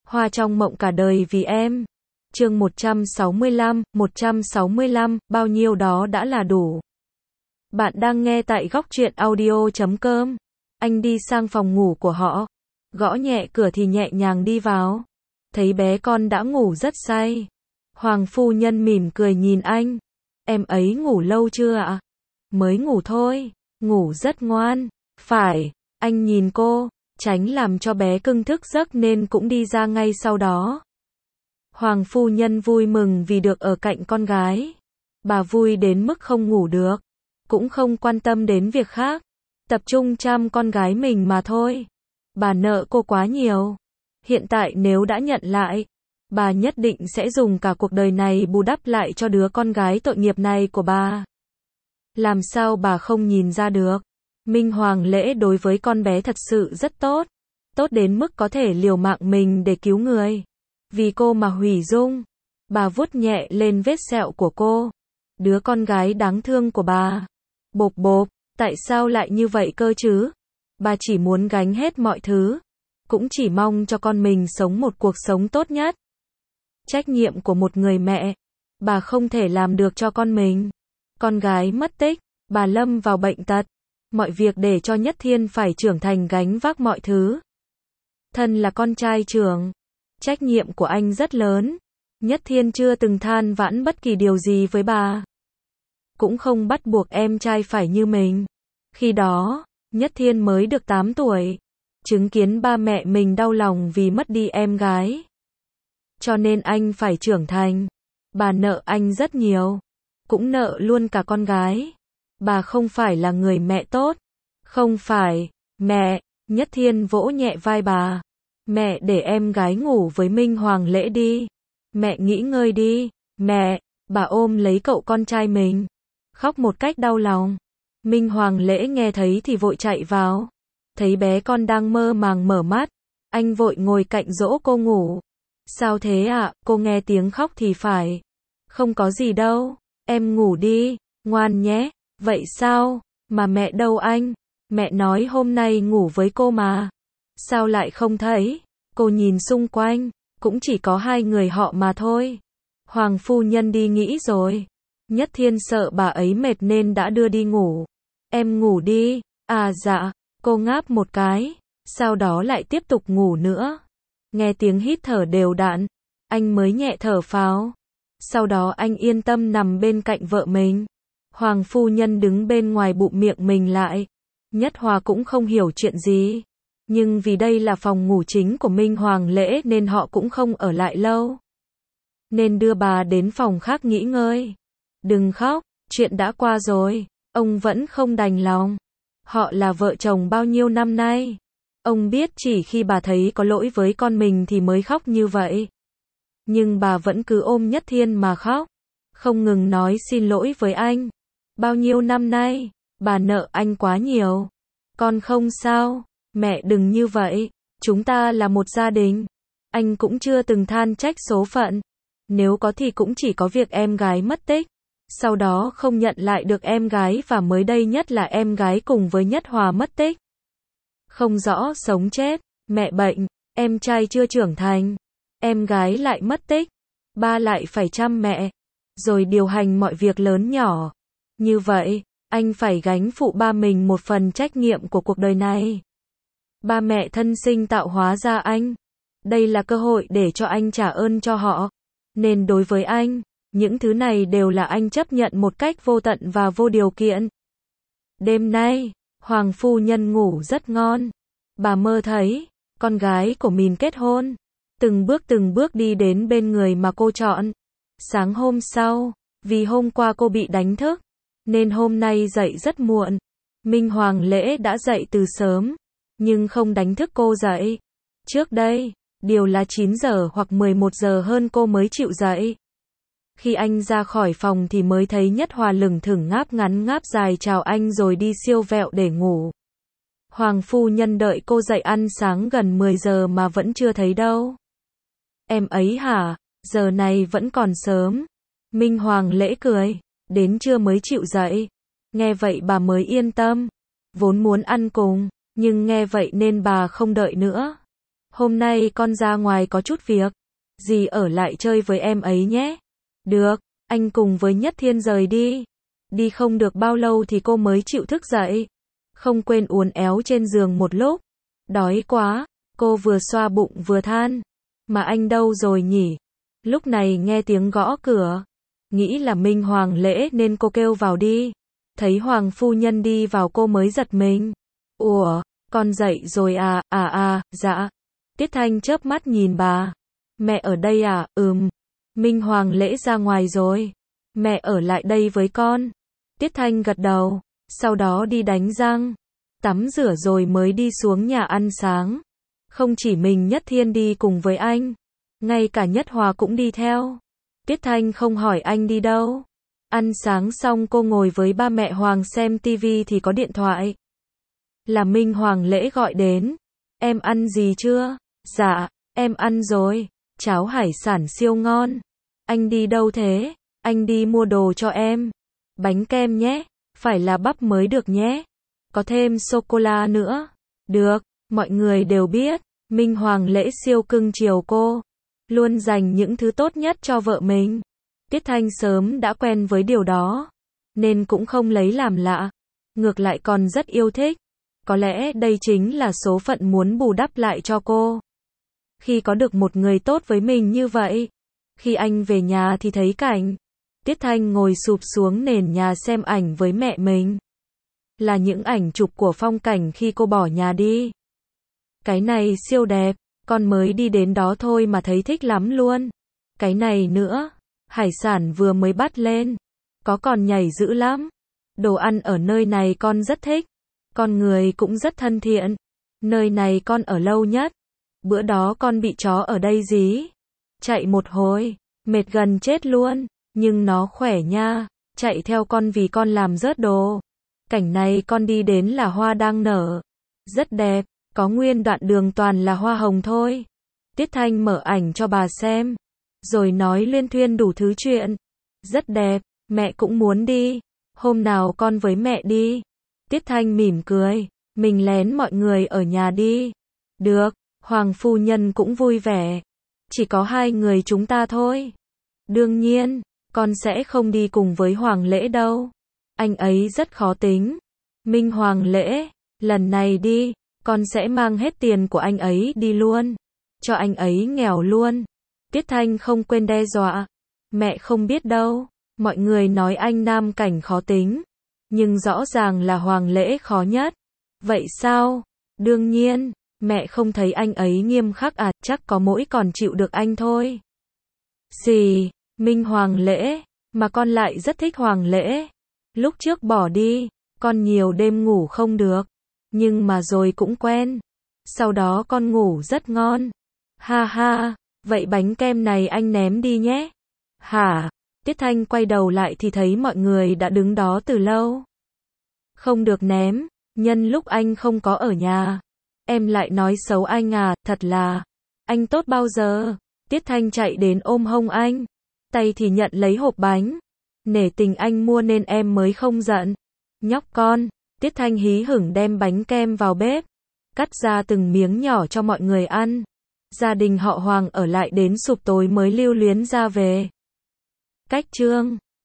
Hoa trong mộng cả đời vì em. Chương 165, bao nhiêu đó đã là đủ. Bạn đang nghe tại góc truyện audio.com. Anh đi sang phòng ngủ của họ, gõ nhẹ cửa thì nhẹ nhàng đi vào. Thấy bé con đã ngủ rất say. Hoàng phu nhân mỉm cười nhìn anh. Em ấy ngủ lâu chưa ạ? Mới ngủ thôi, ngủ rất ngoan. Phải, anh nhìn cô, tránh làm cho bé cưng thức giấc nên cũng đi ra ngay sau đó. Hoàng phu nhân vui mừng vì được ở cạnh con gái. Bà vui đến mức không ngủ được, cũng không quan tâm đến việc khác, tập trung chăm con gái mình mà thôi. Bà nợ cô quá nhiều. Hiện tại nếu đã nhận lại, bà nhất định sẽ dùng cả cuộc đời này bù đắp lại cho đứa con gái tội nghiệp này của bà. Làm sao bà không nhìn ra được? Minh Hoàng Lễ đối với con bé thật sự rất tốt. Tốt đến mức có thể liều mạng mình để cứu người. Vì cô mà hủy dung. Bà vuốt nhẹ lên vết sẹo của cô. Đứa con gái đáng thương của bà. Bộp bộp, tại sao lại như vậy cơ chứ? Bà chỉ muốn gánh hết mọi thứ. Cũng chỉ mong cho con mình sống một cuộc sống tốt nhất. Trách nhiệm của một người mẹ. Bà không thể làm được cho con mình. Con gái mất tích, bà lâm vào bệnh tật. Mọi việc để cho Nhất Thiên phải trưởng thành gánh vác mọi thứ. Thân là con trai trưởng, trách nhiệm của anh rất lớn. Nhất Thiên chưa từng than vãn bất kỳ điều gì với bà. Cũng không bắt buộc em trai phải như mình. Khi đó, Nhất Thiên mới được 8 tuổi. Chứng kiến ba mẹ mình đau lòng vì mất đi em gái. Cho nên anh phải trưởng thành. Bà nợ anh rất nhiều. Cũng nợ luôn cả con gái. Bà không phải là người mẹ tốt. Không phải, mẹ. Nhất Thiên vỗ nhẹ vai bà. Mẹ để em gái ngủ với Minh Hoàng Lễ đi. Mẹ nghỉ ngơi đi. Mẹ, bà ôm lấy cậu con trai mình. Khóc một cách đau lòng. Minh Hoàng Lễ nghe thấy thì vội chạy vào. Thấy bé con đang mơ màng mở mắt. Anh vội ngồi cạnh dỗ cô ngủ. Sao thế ạ? Cô nghe tiếng khóc thì phải. Không có gì đâu. Em ngủ đi, ngoan nhé. Vậy sao? Mà mẹ đâu anh? Mẹ nói hôm nay ngủ với cô mà. Sao lại không thấy? Cô nhìn xung quanh, cũng chỉ có hai người họ mà thôi. Hoàng phu nhân đi nghỉ rồi. Nhất Thiên sợ bà ấy mệt nên đã đưa đi ngủ. Em ngủ đi. À dạ. Cô ngáp một cái, sau đó lại tiếp tục ngủ nữa. Nghe tiếng hít thở đều đặn, anh mới nhẹ thở phào. Sau đó anh yên tâm nằm bên cạnh vợ mình. Hoàng phu nhân đứng bên ngoài bụm miệng mình lại. Nhất Hòa cũng không hiểu chuyện gì. Nhưng vì đây là phòng ngủ chính của Minh Hoàng Lễ nên họ cũng không ở lại lâu. Nên đưa bà đến phòng khác nghỉ ngơi. Đừng khóc, chuyện đã qua rồi. Ông vẫn không đành lòng. Họ là vợ chồng bao nhiêu năm nay. Ông biết chỉ khi bà thấy có lỗi với con mình thì mới khóc như vậy. Nhưng bà vẫn cứ ôm Nhất Thiên mà khóc. Không ngừng nói xin lỗi với anh. Bao nhiêu năm nay, bà nợ anh quá nhiều. Con không sao, mẹ đừng như vậy. Chúng ta là một gia đình. Anh cũng chưa từng than trách số phận. Nếu có thì cũng chỉ có việc em gái mất tích. Sau đó không nhận lại được em gái và mới đây nhất là em gái cùng với Nhất Hòa mất tích. Không rõ sống chết, mẹ bệnh, em trai chưa trưởng thành, em gái lại mất tích, ba lại phải chăm mẹ, rồi điều hành mọi việc lớn nhỏ. Như vậy, anh phải gánh phụ ba mình một phần trách nhiệm của cuộc đời này. Ba mẹ thân sinh tạo hóa ra anh. Đây là cơ hội để cho anh trả ơn cho họ. Nên đối với anh, những thứ này đều là anh chấp nhận một cách vô tận và vô điều kiện. Đêm nay, Hoàng phu nhân ngủ rất ngon. Bà mơ thấy, con gái của mình kết hôn. Từng bước đi đến bên người mà cô chọn. Sáng hôm sau, vì hôm qua cô bị đánh thức, nên hôm nay dậy rất muộn. Minh Hoàng Lễ đã dậy từ sớm, nhưng không đánh thức cô dậy. Trước đây, điều là 9 giờ hoặc 11 giờ hơn cô mới chịu dậy. Khi anh ra khỏi phòng thì mới thấy Nhất Hòa lửng thửng ngáp ngắn ngáp dài chào anh rồi đi siêu vẹo để ngủ. Hoàng phu nhân đợi cô dậy ăn sáng gần 10 giờ mà vẫn chưa thấy đâu. Em ấy hả? Giờ này vẫn còn sớm. Minh Hoàng Lễ cười. Đến trưa mới chịu dậy. Nghe vậy bà mới yên tâm. Vốn muốn ăn cùng, nhưng nghe vậy nên bà không đợi nữa. Hôm nay con ra ngoài có chút việc. Dì ở lại chơi với em ấy nhé. Được, anh cùng với Nhất Thiên rời đi. Đi không được bao lâu thì cô mới chịu thức dậy. Không quên uốn éo trên giường một lúc. Đói quá, cô vừa xoa bụng vừa than. Mà anh đâu rồi nhỉ? Lúc này nghe tiếng gõ cửa. Nghĩ là Minh Hoàng Lễ nên cô kêu vào đi. Thấy Hoàng phu nhân đi vào cô mới giật mình. Ủa, con dậy rồi à? Dạ. Tiết Thanh chớp mắt nhìn bà. Mẹ ở đây à? Minh Hoàng Lễ ra ngoài rồi. Mẹ ở lại đây với con. Tiết Thanh gật đầu. Sau đó đi đánh răng, tắm rửa rồi mới đi xuống nhà ăn sáng. Không chỉ mình Nhất Thiên đi cùng với anh, ngay cả Nhất Hòa cũng đi theo. Tiết Thanh không hỏi anh đi đâu. Ăn sáng xong cô ngồi với ba mẹ Hoàng xem tivi thì có điện thoại. Là Minh Hoàng Lễ gọi đến. Em ăn gì chưa? Dạ, em ăn rồi. Cháo hải sản siêu ngon. Anh đi đâu thế? Anh đi mua đồ cho em. Bánh kem nhé. Phải là bắp mới được nhé. Có thêm sô-cô-la nữa. Được, mọi người đều biết. Minh Hoàng Lễ siêu cưng chiều cô. Luôn dành những thứ tốt nhất cho vợ mình. Tiết Thanh sớm đã quen với điều đó. Nên cũng không lấy làm lạ. Ngược lại còn rất yêu thích. Có lẽ đây chính là số phận muốn bù đắp lại cho cô. Khi có được một người tốt với mình như vậy. Khi anh về nhà thì thấy cảnh. Tiết Thanh ngồi sụp xuống nền nhà xem ảnh với mẹ mình. Là những ảnh chụp của phong cảnh khi cô bỏ nhà đi. Cái này siêu đẹp, con mới đi đến đó thôi mà thấy thích lắm luôn. Cái này nữa, hải sản vừa mới bắt lên. Có còn nhảy dữ lắm. Đồ ăn ở nơi này con rất thích. Con người cũng rất thân thiện. Nơi này con ở lâu nhất. Bữa đó con bị chó ở đây dí. Chạy một hồi, mệt gần chết luôn. Nhưng nó khỏe nha, chạy theo con vì con làm rớt đồ. Cảnh này con đi đến là hoa đang nở. Rất đẹp, có nguyên đoạn đường toàn là hoa hồng thôi. Tiết Thanh mở ảnh cho bà xem. Rồi nói liên thuyên đủ thứ chuyện. Rất đẹp, mẹ cũng muốn đi. Hôm nào con với mẹ đi. Tiết Thanh mỉm cười. Mình lén mọi người ở nhà đi. Được, Hoàng phu nhân cũng vui vẻ. Chỉ có hai người chúng ta thôi. Đương nhiên. Con sẽ không đi cùng với Hoàng Lễ đâu. Anh ấy rất khó tính. Minh Hoàng Lễ, lần này đi, con sẽ mang hết tiền của anh ấy đi luôn. Cho anh ấy nghèo luôn. Tiết Thanh không quên đe dọa. Mẹ không biết đâu. Mọi người nói anh Nam Cảnh khó tính. Nhưng rõ ràng là Hoàng Lễ khó nhất. Vậy sao? Đương nhiên, mẹ không thấy anh ấy nghiêm khắc à, chắc có mỗi còn chịu được anh thôi. Gì? Minh Hoàng Lễ, mà con lại rất thích Hoàng Lễ. Lúc trước bỏ đi, con nhiều đêm ngủ không được. Nhưng mà rồi cũng quen. Sau đó con ngủ rất ngon. Ha ha, vậy bánh kem này anh ném đi nhé. Hả? Tiết Thanh quay đầu lại thì thấy mọi người đã đứng đó từ lâu. Không được ném, nhân lúc anh không có ở nhà. Em lại nói xấu anh à, thật là. Anh tốt bao giờ? Tiết Thanh chạy đến ôm hông anh. Tay thì nhận lấy hộp bánh. Nể tình anh mua nên em mới không giận. Nhóc con, Tiết Thanh hí hửng đem bánh kem vào bếp. Cắt ra từng miếng nhỏ cho mọi người ăn. Gia đình họ Hoàng ở lại đến sụp tối mới lưu luyến ra về. Cách chương